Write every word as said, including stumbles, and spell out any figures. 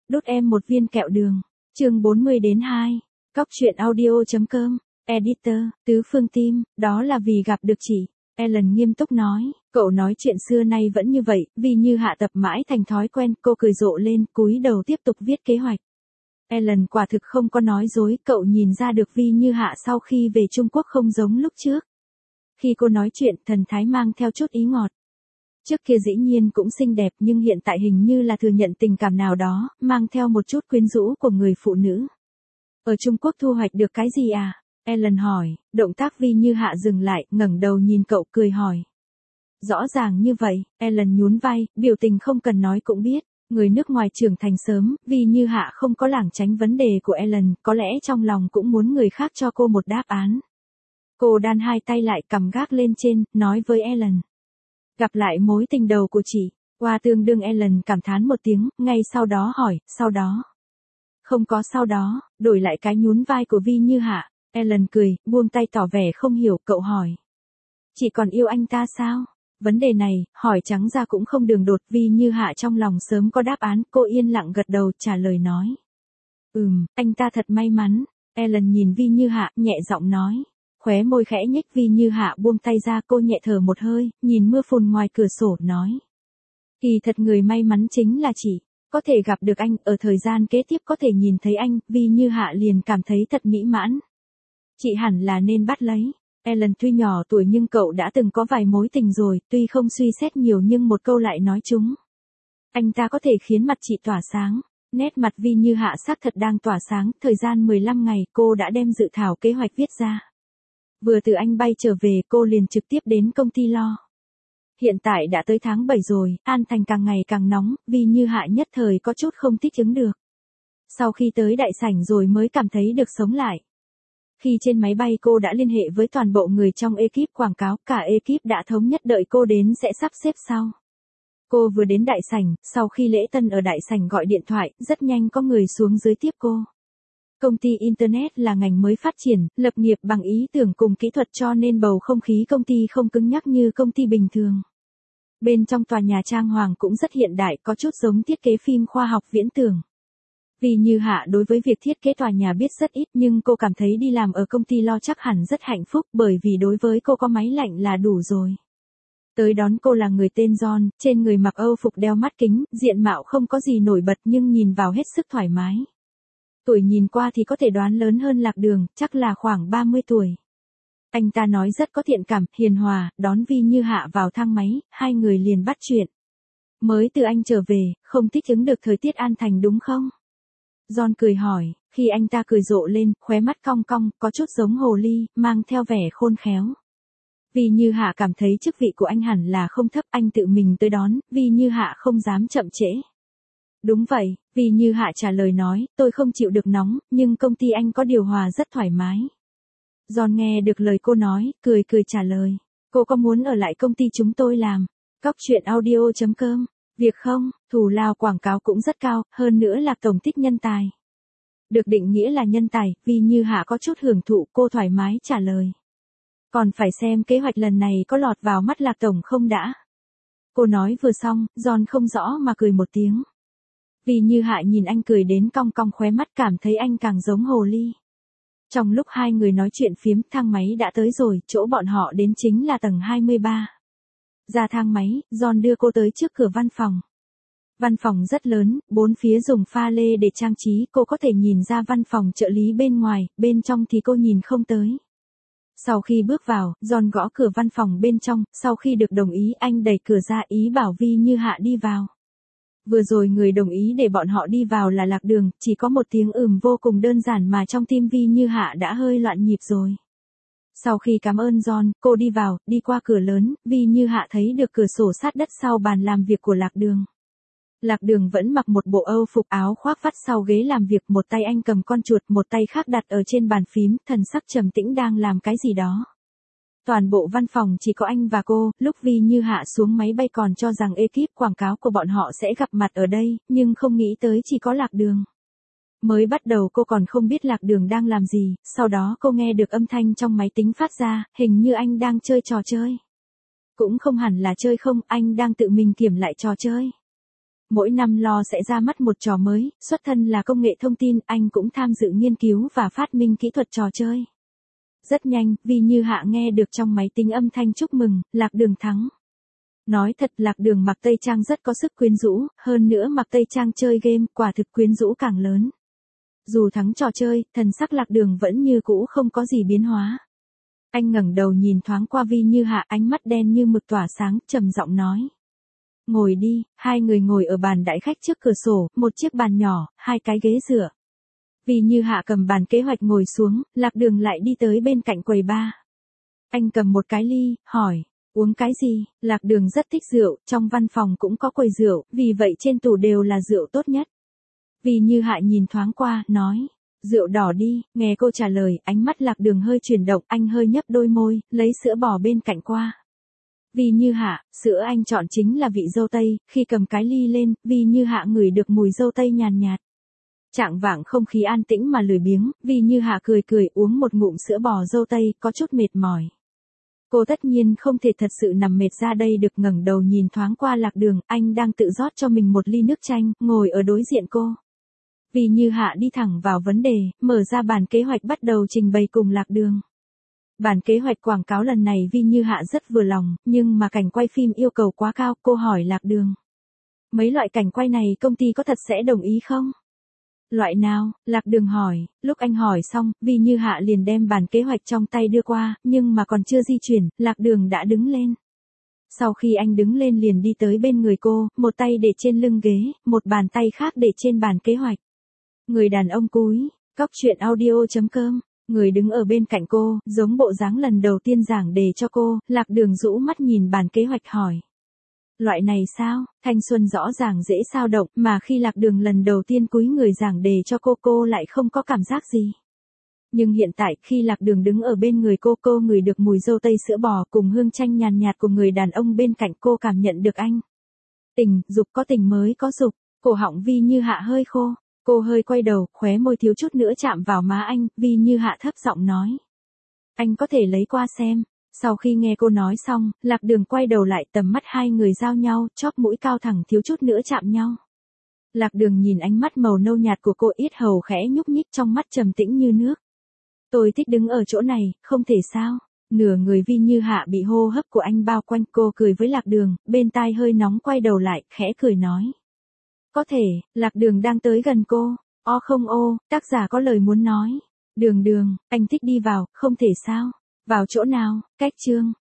Đút em một viên kẹo đường. Chương bốn mươi đến hai. Cóc truyện audio.com. Editor, Tứ Phương Tim, đó là vì gặp được chị. Ellen nghiêm túc nói, cậu nói chuyện xưa nay vẫn như vậy, vì như hạ tập mãi thành thói quen, cô cười rộ lên, cúi đầu tiếp tục viết kế hoạch. Ellen quả thực không có nói dối, cậu nhìn ra được Vi Như Hạ sau khi về Trung Quốc không giống lúc trước. Khi cô nói chuyện, thần thái mang theo chút ý ngọt. Trước kia dĩ nhiên cũng xinh đẹp nhưng hiện tại hình như là thừa nhận tình cảm nào đó, mang theo một chút quyến rũ của người phụ nữ. Ở Trung Quốc thu hoạch được cái gì à? Ellen hỏi, động tác Vi Như Hạ dừng lại, ngẩng đầu nhìn cậu cười hỏi. Rõ ràng như vậy, Ellen nhún vai, biểu tình không cần nói cũng biết. Người nước ngoài trưởng thành sớm, Vi Như Hạ không có lảng tránh vấn đề của Ellen, có lẽ trong lòng cũng muốn người khác cho cô một đáp án. Cô đan hai tay lại cầm gác lên trên, nói với Ellen. Gặp lại mối tình đầu của chị, qua tương đương Ellen cảm thán một tiếng, ngay sau đó hỏi, sau đó. Không có sau đó, đổi lại cái nhún vai của Vi Như Hạ, Ellen cười, buông tay tỏ vẻ không hiểu, cậu hỏi. Chị còn yêu anh ta sao? Vấn đề này, hỏi trắng ra cũng không đường đột, Vi Như Hạ trong lòng sớm có đáp án, cô yên lặng gật đầu trả lời nói. Ừm, anh ta thật may mắn, Ellen nhìn Vi Như Hạ, nhẹ giọng nói. Khóe môi khẽ nhếch, Vi Như Hạ buông tay ra, cô nhẹ thở một hơi, nhìn mưa phùn ngoài cửa sổ, nói. Kỳ thật người may mắn chính là chị, có thể gặp được anh, ở thời gian kế tiếp có thể nhìn thấy anh, Vi Như Hạ liền cảm thấy thật mỹ mãn. Chị hẳn là nên bắt lấy. Ellen tuy nhỏ tuổi nhưng cậu đã từng có vài mối tình rồi, tuy không suy xét nhiều nhưng một câu lại nói chúng. Anh ta có thể khiến mặt chị tỏa sáng. Nét mặt Vi Như Hạ xác thật đang tỏa sáng, thời gian mười lăm ngày cô đã đem dự thảo kế hoạch viết ra. Vừa từ Anh bay trở về cô liền trực tiếp đến công ty lo. Hiện tại đã tới tháng bảy rồi, An Thành càng ngày càng nóng, Vi Như Hạ nhất thời có chút không thích ứng được. Sau khi tới đại sảnh rồi mới cảm thấy được sống lại. Khi trên máy bay cô đã liên hệ với toàn bộ người trong ekip quảng cáo, cả ekip đã thống nhất đợi cô đến sẽ sắp xếp sau. Cô vừa đến đại sảnh, sau khi lễ tân ở đại sảnh gọi điện thoại, rất nhanh có người xuống dưới tiếp cô. Công ty Internet là ngành mới phát triển, lập nghiệp bằng ý tưởng cùng kỹ thuật cho nên bầu không khí công ty không cứng nhắc như công ty bình thường. Bên trong tòa nhà trang hoàng cũng rất hiện đại, có chút giống thiết kế phim khoa học viễn tưởng. Vi Như Hạ đối với việc thiết kế tòa nhà biết rất ít nhưng cô cảm thấy đi làm ở công ty lo chắc hẳn rất hạnh phúc bởi vì đối với cô có máy lạnh là đủ rồi. Tới đón cô là người tên John, trên người mặc Âu phục đeo mắt kính, diện mạo không có gì nổi bật nhưng nhìn vào hết sức thoải mái. Tuổi nhìn qua thì có thể đoán lớn hơn Lạc Đường, chắc là khoảng ba mươi tuổi. Anh ta nói rất có thiện cảm, hiền hòa, đón Vi Như Hạ vào thang máy, hai người liền bắt chuyện. Mới từ Anh trở về, không thích ứng được thời tiết An Thành đúng không? John cười hỏi, khi anh ta cười rộ lên, khóe mắt cong cong, có chút giống hồ ly, mang theo vẻ khôn khéo. Vi Như Hạ cảm thấy chức vị của anh hẳn là không thấp, anh tự mình tới đón, Vi Như Hạ không dám chậm trễ. Đúng vậy, Vi Như Hạ trả lời nói, tôi không chịu được nóng, nhưng công ty anh có điều hòa rất thoải mái. John nghe được lời cô nói, cười cười trả lời, cô có muốn ở lại công ty chúng tôi làm? Cóc truyện audio.com. Việc không, thù lao quảng cáo cũng rất cao, hơn nữa Lạc tổng thích nhân tài. Được định nghĩa là nhân tài, Vi Như Hạ có chút hưởng thụ, cô thoải mái trả lời. Còn phải xem kế hoạch lần này có lọt vào mắt Lạc tổng không đã. Cô nói vừa xong, John không rõ mà cười một tiếng. Vi Như Hạ nhìn anh cười đến cong cong khóe mắt, cảm thấy anh càng giống hồ ly. Trong lúc hai người nói chuyện phiếm, thang máy đã tới rồi, chỗ bọn họ đến chính là tầng hai mươi ba. Ra thang máy, John đưa cô tới trước cửa văn phòng. Văn phòng rất lớn, bốn phía dùng pha lê để trang trí, cô có thể nhìn ra văn phòng trợ lý bên ngoài, bên trong thì cô nhìn không tới. Sau khi bước vào, John gõ cửa văn phòng bên trong, sau khi được đồng ý anh đẩy cửa ra ý bảo Vi Như Hạ đi vào. Vừa rồi người đồng ý để bọn họ đi vào là Lạc Đường, chỉ có một tiếng ừm vô cùng đơn giản mà trong tim Vi Như Hạ đã hơi loạn nhịp rồi. Sau khi cảm ơn John, cô đi vào, đi qua cửa lớn, Vi Như Hạ thấy được cửa sổ sát đất sau bàn làm việc của Lạc Đường. Lạc Đường vẫn mặc một bộ Âu phục áo khoác vắt sau ghế làm việc, một tay anh cầm con chuột, một tay khác đặt ở trên bàn phím, thần sắc trầm tĩnh đang làm cái gì đó. Toàn bộ văn phòng chỉ có anh và cô, lúc Vi Như Hạ xuống máy bay còn cho rằng ekip quảng cáo của bọn họ sẽ gặp mặt ở đây, nhưng không nghĩ tới chỉ có Lạc Đường. Mới bắt đầu cô còn không biết Lạc Đường đang làm gì, sau đó cô nghe được âm thanh trong máy tính phát ra, hình như anh đang chơi trò chơi. Cũng không hẳn là chơi không, anh đang tự mình kiểm lại trò chơi. Mỗi năm lo sẽ ra mắt một trò mới, xuất thân là công nghệ thông tin, anh cũng tham dự nghiên cứu và phát minh kỹ thuật trò chơi. Rất nhanh, Vi Như Hạ nghe được trong máy tính âm thanh chúc mừng, Lạc Đường thắng. Nói thật, Lạc Đường mặc tây trang rất có sức quyến rũ, hơn nữa mặc tây trang chơi game, quả thực quyến rũ càng lớn. Dù thắng trò chơi, thần sắc Lạc Đường vẫn như cũ không có gì biến hóa. Anh ngẩng đầu nhìn thoáng qua Vi Như Hạ, ánh mắt đen như mực tỏa sáng, trầm giọng nói. Ngồi đi. Hai người ngồi ở bàn đãi khách trước cửa sổ, một chiếc bàn nhỏ, hai cái ghế dựa. Vi Như Hạ cầm bàn kế hoạch ngồi xuống, Lạc Đường lại đi tới bên cạnh quầy bar. Anh cầm một cái ly, hỏi, uống cái gì? Lạc Đường rất thích rượu, trong văn phòng cũng có quầy rượu, vì vậy trên tủ đều là rượu tốt nhất. Vi Như Hạ nhìn thoáng qua, nói, rượu đỏ đi. Nghe cô trả lời, ánh mắt Lạc Đường hơi chuyển động, anh hơi nhấp đôi môi, lấy sữa bò bên cạnh qua. Vi Như Hạ, sữa anh chọn chính là vị dâu tây, khi cầm cái ly lên, Vi Như Hạ ngửi được mùi dâu tây nhàn nhạt. Trạng vạng không khí an tĩnh mà lười biếng, Vi Như Hạ cười cười uống một ngụm sữa bò dâu tây, có chút mệt mỏi. Cô tất nhiên không thể thật sự nằm mệt ra đây được, ngẩng đầu nhìn thoáng qua Lạc Đường, anh đang tự rót cho mình một ly nước chanh, ngồi ở đối diện cô. Vi Như Hạ đi thẳng vào vấn đề, mở ra bản kế hoạch bắt đầu trình bày cùng Lạc Đường. Bản kế hoạch quảng cáo lần này Vi Như Hạ rất vừa lòng, nhưng mà cảnh quay phim yêu cầu quá cao, cô hỏi Lạc Đường. Mấy loại cảnh quay này công ty có thật sẽ đồng ý không? Loại nào? Lạc Đường hỏi, lúc anh hỏi xong, Vi Như Hạ liền đem bản kế hoạch trong tay đưa qua, nhưng mà còn chưa di chuyển, Lạc Đường đã đứng lên. Sau khi anh đứng lên liền đi tới bên người cô, một tay để trên lưng ghế, một bàn tay khác để trên bản kế hoạch. Người đàn ông cúi, cóc truyện audio chấm com. Người đứng ở bên cạnh cô, giống bộ dáng lần đầu tiên giảng đề cho cô, Lạc Đường rũ mắt nhìn bản kế hoạch hỏi. Loại này sao? Thanh xuân rõ ràng dễ sao động, mà khi Lạc Đường lần đầu tiên cúi người giảng đề cho cô, cô lại không có cảm giác gì. Nhưng hiện tại, khi Lạc Đường đứng ở bên người cô, cô ngửi được mùi dâu tây sữa bò cùng hương chanh nhàn nhạt của người đàn ông bên cạnh, cô cảm nhận được anh. Tình, dục có tình mới có dục, cổ họng Vi Như Hạ hơi khô. Cô hơi quay đầu, khóe môi thiếu chút nữa chạm vào má anh, Vi Như Hạ thấp giọng nói. Anh có thể lấy qua xem. Sau khi nghe cô nói xong, Lạc Đường quay đầu lại, tầm mắt hai người giao nhau, chóp mũi cao thẳng thiếu chút nữa chạm nhau. Lạc Đường nhìn ánh mắt màu nâu nhạt của cô, yết hầu khẽ nhúc nhích, trong mắt trầm tĩnh như nước. Tôi thích đứng ở chỗ này, không thể sao? Nửa người Vi Như Hạ bị hô hấp của anh bao quanh, cô cười với Lạc Đường, bên tai hơi nóng quay đầu lại, khẽ cười nói. Có thể. Lạc Đường đang tới gần cô. O không ô, tác giả có lời muốn nói. Đường Đường, anh thích đi vào, không thể sao? Vào chỗ nào? Cách chương.